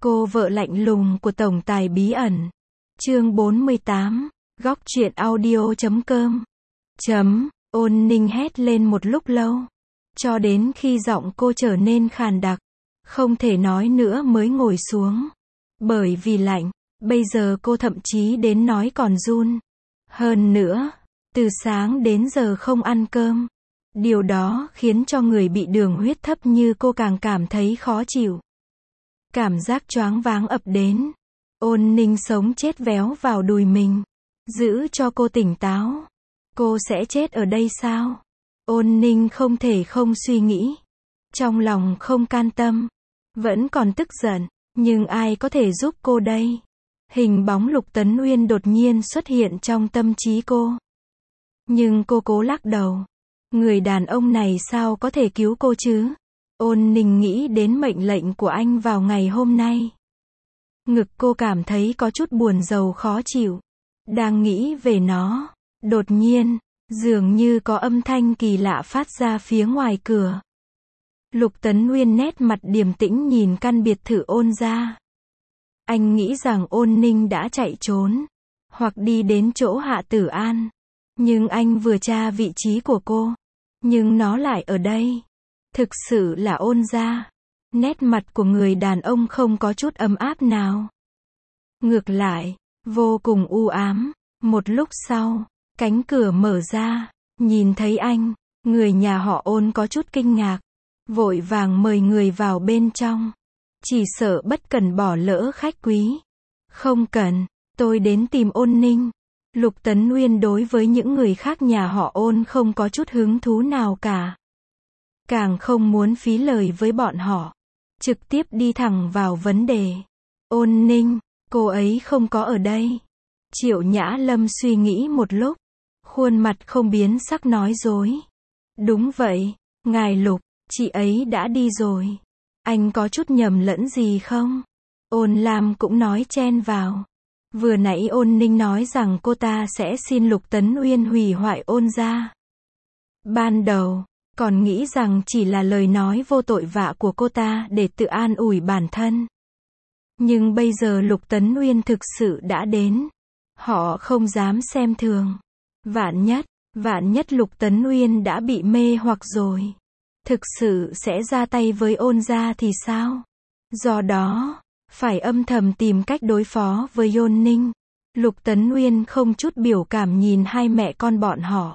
Cô vợ lạnh lùng của tổng tài bí ẩn. Chương 48, góc truyện audio.com. Ôn Ninh hét lên một lúc lâu, cho đến khi giọng cô trở nên khàn đặc, không thể nói nữa mới ngồi xuống. Bởi vì lạnh, bây giờ cô thậm chí đến nói còn run. Hơn nữa, từ sáng đến giờ không ăn cơm. Điều đó khiến cho người bị đường huyết thấp như cô càng cảm thấy khó chịu. Cảm giác choáng váng ập đến. Ôn Ninh sống chết véo vào đùi mình. Giữ cho cô tỉnh táo. Cô sẽ chết ở đây sao? Ôn Ninh không thể không suy nghĩ. Trong lòng không can tâm. Vẫn còn tức giận. Nhưng ai có thể giúp cô đây? Hình bóng Lục Tấn Uyên đột nhiên xuất hiện trong tâm trí cô. Nhưng cô cố lắc đầu. Người đàn ông này sao có thể cứu cô chứ? Ôn Ninh nghĩ đến mệnh lệnh của anh vào ngày hôm nay. Ngực cô cảm thấy có chút buồn rầu khó chịu. Đang nghĩ về nó. Đột nhiên, dường như có âm thanh kỳ lạ phát ra phía ngoài cửa. Lục Tấn Uyên nét mặt điềm tĩnh nhìn căn biệt thự Ôn gia. Anh nghĩ rằng Ôn Ninh đã chạy trốn, hoặc đi đến chỗ Hạ Tử An. Nhưng anh vừa tra vị trí của cô. Nhưng nó lại ở đây. Thực sự là Ôn gia. Nét mặt của người đàn ông không có chút ấm áp nào. Ngược lại, vô cùng u ám. Một lúc sau, cánh cửa mở ra, nhìn thấy anh, người nhà họ Ôn có chút kinh ngạc, vội vàng mời người vào bên trong. Chỉ sợ bất cần bỏ lỡ khách quý. Không cần, tôi đến tìm Ôn Ninh. Lục Tấn Uyên đối với những người khác nhà họ Ôn không có chút hứng thú nào cả. Càng không muốn phí lời với bọn họ. Trực tiếp đi thẳng vào vấn đề. Ôn Ninh, cô ấy không có ở đây. Triệu Nhã Lâm suy nghĩ một lúc. Khuôn mặt không biến sắc nói dối. Đúng vậy, ngài Lục, chị ấy đã đi rồi. Anh có chút nhầm lẫn gì không? Ôn Lam cũng nói chen vào. Vừa nãy Ôn Ninh nói rằng cô ta sẽ xin Lục Tấn Uyên hủy hoại Ôn gia. Ban đầu, còn nghĩ rằng chỉ là lời nói vô tội vạ của cô ta để tự an ủi bản thân. Nhưng bây giờ Lục Tấn Uyên thực sự đã đến. Họ không dám xem thường. Vạn nhất Lục Tấn Uyên đã bị mê hoặc rồi. Thực sự sẽ ra tay với Ôn gia thì sao? Do đó, phải âm thầm tìm cách đối phó với Ôn Ninh. Lục Tấn Uyên không chút biểu cảm nhìn hai mẹ con bọn họ.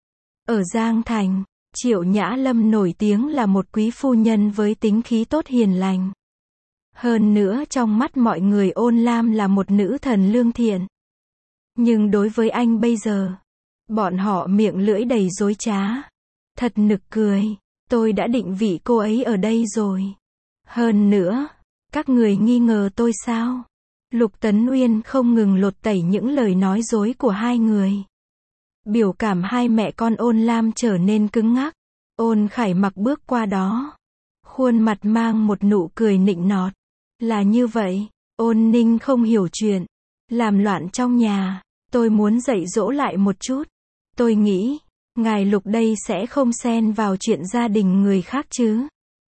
Ở Giang Thành, Triệu Nhã Lâm nổi tiếng là một quý phu nhân với tính khí tốt hiền lành. Hơn nữa trong mắt mọi người Ôn Lam là một nữ thần lương thiện. Nhưng đối với anh bây giờ, bọn họ miệng lưỡi đầy dối trá. Thật nực cười, tôi đã định vị cô ấy ở đây rồi. Hơn nữa, các người nghi ngờ tôi sao? Lục Tấn Uyên không ngừng lột tẩy những lời nói dối của hai người. Biểu cảm hai mẹ con Ôn Lam trở nên cứng ngắc. Ôn Khải Mặc bước qua đó. Khuôn mặt mang một nụ cười nịnh nọt. Là như vậy, Ôn Ninh không hiểu chuyện. Làm loạn trong nhà, tôi muốn dạy dỗ lại một chút. Tôi nghĩ, ngài Lục đây sẽ không xen vào chuyện gia đình người khác chứ.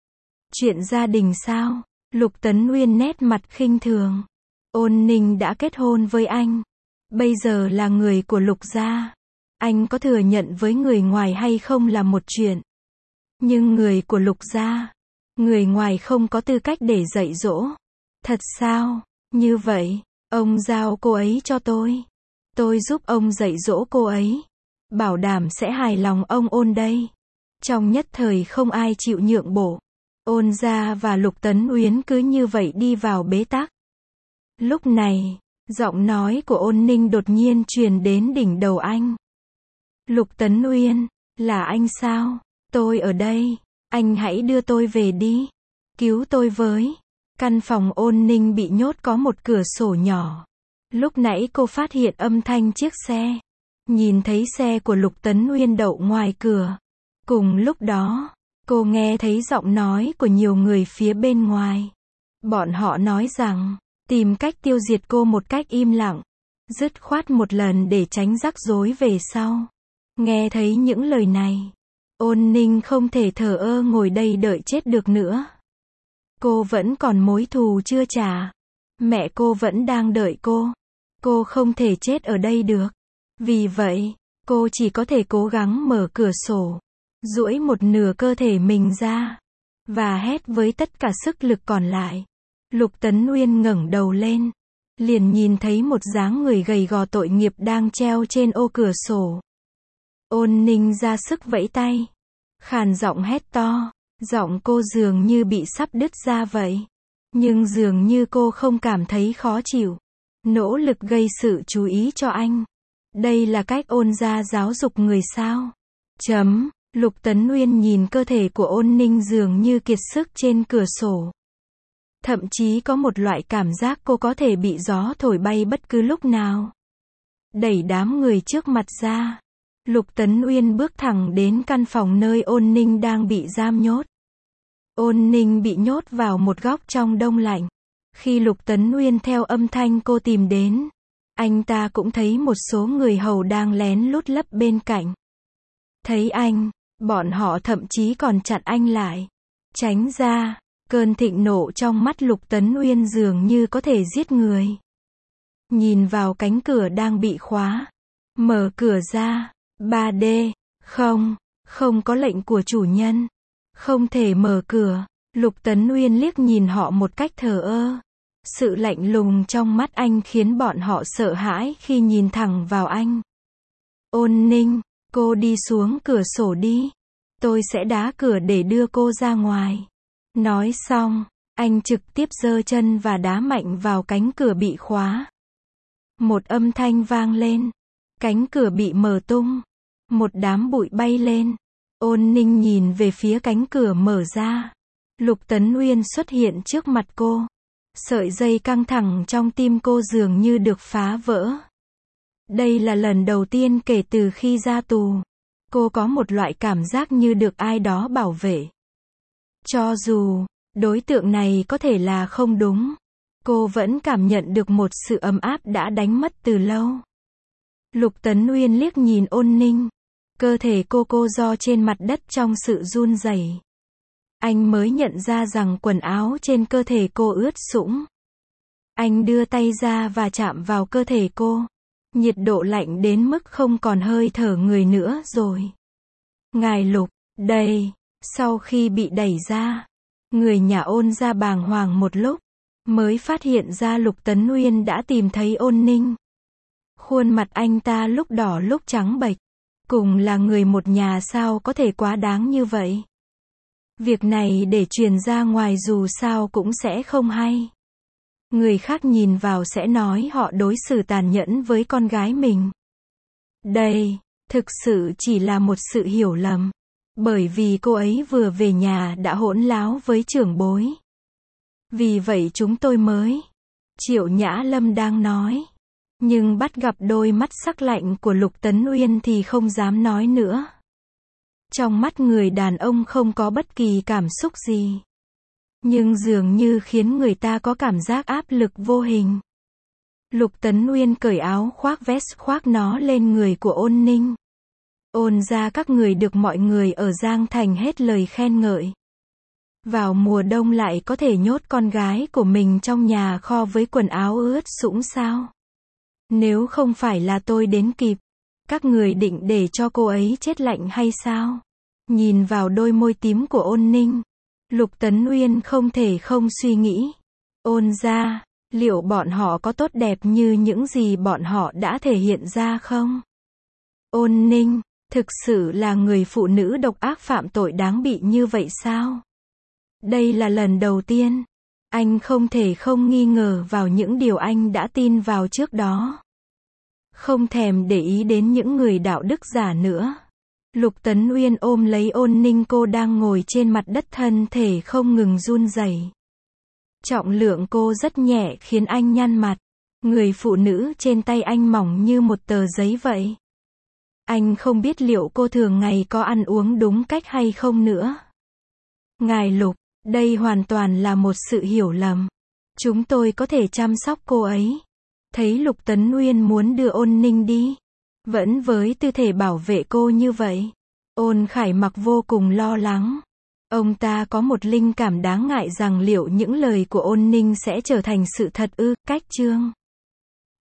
Chuyện gia đình sao? Lục Tấn Uyên nét mặt khinh thường. Ôn Ninh đã kết hôn với anh. Bây giờ là người của Lục gia. Anh có thừa nhận với người ngoài hay không là một chuyện. Nhưng người của Lục gia, người ngoài không có tư cách để dạy dỗ. Thật sao? Như vậy, ông giao cô ấy cho tôi. Tôi giúp ông dạy dỗ cô ấy. Bảo đảm sẽ hài lòng ông Ôn đây. Trong nhất thời không ai chịu nhượng bộ. Ôn gia và Lục Tấn Uyên cứ như vậy đi vào bế tắc. Lúc này, giọng nói của Ôn Ninh đột nhiên truyền đến đỉnh đầu anh. Lục Tấn Uyên, là anh sao? Tôi ở đây. Anh hãy đưa tôi về đi. Cứu tôi với. Căn phòng Ôn Ninh bị nhốt có một cửa sổ nhỏ. Lúc nãy cô phát hiện âm thanh chiếc xe. Nhìn thấy xe của Lục Tấn Uyên đậu ngoài cửa. Cùng lúc đó, cô nghe thấy giọng nói của nhiều người phía bên ngoài. Bọn họ nói rằng, tìm cách tiêu diệt cô một cách im lặng. Dứt khoát một lần để tránh rắc rối về sau. Nghe thấy những lời này, Ôn Ninh không thể thờ ơ ngồi đây đợi chết được nữa. Cô vẫn còn mối thù chưa trả. Mẹ cô vẫn đang đợi cô. Cô không thể chết ở đây được. Vì vậy, cô chỉ có thể cố gắng mở cửa sổ, duỗi một nửa cơ thể mình ra, và hét với tất cả sức lực còn lại. Lục Tấn Uyên ngẩng đầu lên, liền nhìn thấy một dáng người gầy gò tội nghiệp đang treo trên ô cửa sổ. Ôn Ninh ra sức vẫy tay, khàn giọng hét to, giọng cô dường như bị sắp đứt ra vậy. Nhưng dường như cô không cảm thấy khó chịu, nỗ lực gây sự chú ý cho anh. Đây là cách Ôn gia giáo dục người sao? Lục Tấn Uyên nhìn cơ thể của Ôn Ninh dường như kiệt sức trên cửa sổ. Thậm chí có một loại cảm giác cô có thể bị gió thổi bay bất cứ lúc nào. Đẩy đám người trước mặt ra, Lục Tấn Uyên bước thẳng đến căn phòng nơi Ôn Ninh đang bị giam nhốt. Ôn Ninh bị nhốt vào một góc trong đông lạnh. Khi Lục Tấn Uyên theo âm thanh cô tìm đến, anh ta cũng thấy một số người hầu đang lén lút lấp bên cạnh. Thấy anh, bọn họ thậm chí còn chặn anh lại. Tránh ra, cơn thịnh nộ trong mắt Lục Tấn Uyên dường như có thể giết người. Nhìn vào cánh cửa đang bị khóa. Mở cửa ra. 3D. Không có lệnh của chủ nhân. Không thể mở cửa. Lục Tấn Uyên liếc nhìn họ một cách thờ ơ. Sự lạnh lùng trong mắt anh khiến bọn họ sợ hãi khi nhìn thẳng vào anh. Ôn Ninh, cô đi xuống cửa sổ đi. Tôi sẽ đá cửa để đưa cô ra ngoài. Nói xong, anh trực tiếp giơ chân và đá mạnh vào cánh cửa bị khóa. Một âm thanh vang lên. Cánh cửa bị mở tung. Một đám bụi bay lên. Ôn Ninh nhìn về phía cánh cửa mở ra. Lục Tấn Uyên xuất hiện trước mặt cô. Sợi dây căng thẳng trong tim cô dường như được phá vỡ. Đây là lần đầu tiên kể từ khi ra tù. Cô có một loại cảm giác như được ai đó bảo vệ. Cho dù đối tượng này có thể là không đúng, cô vẫn cảm nhận được một sự ấm áp đã đánh mất từ lâu. Lục Tấn Uyên liếc nhìn Ôn Ninh. Cơ thể cô ro trên mặt đất trong sự run rẩy. Anh mới nhận ra rằng quần áo trên cơ thể cô ướt sũng. Anh đưa tay ra và chạm vào cơ thể cô. Nhiệt độ lạnh đến mức không còn hơi thở người nữa rồi. Ngài Lục, đây. Sau khi bị đẩy ra, người nhà Ôn gia bàng hoàng một lúc, mới phát hiện ra Lục Tấn Uyên đã tìm thấy Ôn Ninh. Khuôn mặt anh ta lúc đỏ lúc trắng bệch. Cùng là người một nhà sao có thể quá đáng như vậy. Việc này để truyền ra ngoài dù sao cũng sẽ không hay. Người khác nhìn vào sẽ nói họ đối xử tàn nhẫn với con gái mình. Đây, thực sự chỉ là một sự hiểu lầm. Bởi vì cô ấy vừa về nhà đã hỗn láo với trưởng bối. Vì vậy chúng tôi mới. Triệu Nhã Lâm đang nói. Nhưng bắt gặp đôi mắt sắc lạnh của Lục Tấn Uyên thì không dám nói nữa. Trong mắt người đàn ông không có bất kỳ cảm xúc gì. Nhưng dường như khiến người ta có cảm giác áp lực vô hình. Lục Tấn Uyên cởi áo khoác vest khoác nó lên người của Ôn Ninh. Ôn gia các người được mọi người ở Giang Thành hết lời khen ngợi. Vào mùa đông lại có thể nhốt con gái của mình trong nhà kho với quần áo ướt sũng sao? Nếu không phải là tôi đến kịp, các người định để cho cô ấy chết lạnh hay sao? Nhìn vào đôi môi tím của Ôn Ninh, Lục Tấn Uyên không thể không suy nghĩ. Ôn gia, liệu bọn họ có tốt đẹp như những gì bọn họ đã thể hiện ra không? Ôn Ninh, thực sự là người phụ nữ độc ác phạm tội đáng bị như vậy sao? Đây là lần đầu tiên. Anh không thể không nghi ngờ vào những điều anh đã tin vào trước đó. Không thèm để ý đến những người đạo đức giả nữa. Lục Tấn Uyên ôm lấy Ôn Ninh, cô đang ngồi trên mặt đất, thân thể không ngừng run rẩy. Trọng lượng cô rất nhẹ khiến anh nhăn mặt. Người phụ nữ trên tay anh mỏng như một tờ giấy vậy. Anh không biết liệu cô thường ngày có ăn uống đúng cách hay không nữa. Ngài Lục, đây hoàn toàn là một sự hiểu lầm. Chúng tôi có thể chăm sóc cô ấy. Thấy Lục Tấn Uyên muốn đưa Ôn Ninh đi, vẫn với tư thế bảo vệ cô như vậy, Ôn Khải Mặc vô cùng lo lắng. Ông ta có một linh cảm đáng ngại rằng liệu những lời của Ôn Ninh sẽ trở thành sự thật ư, cách chương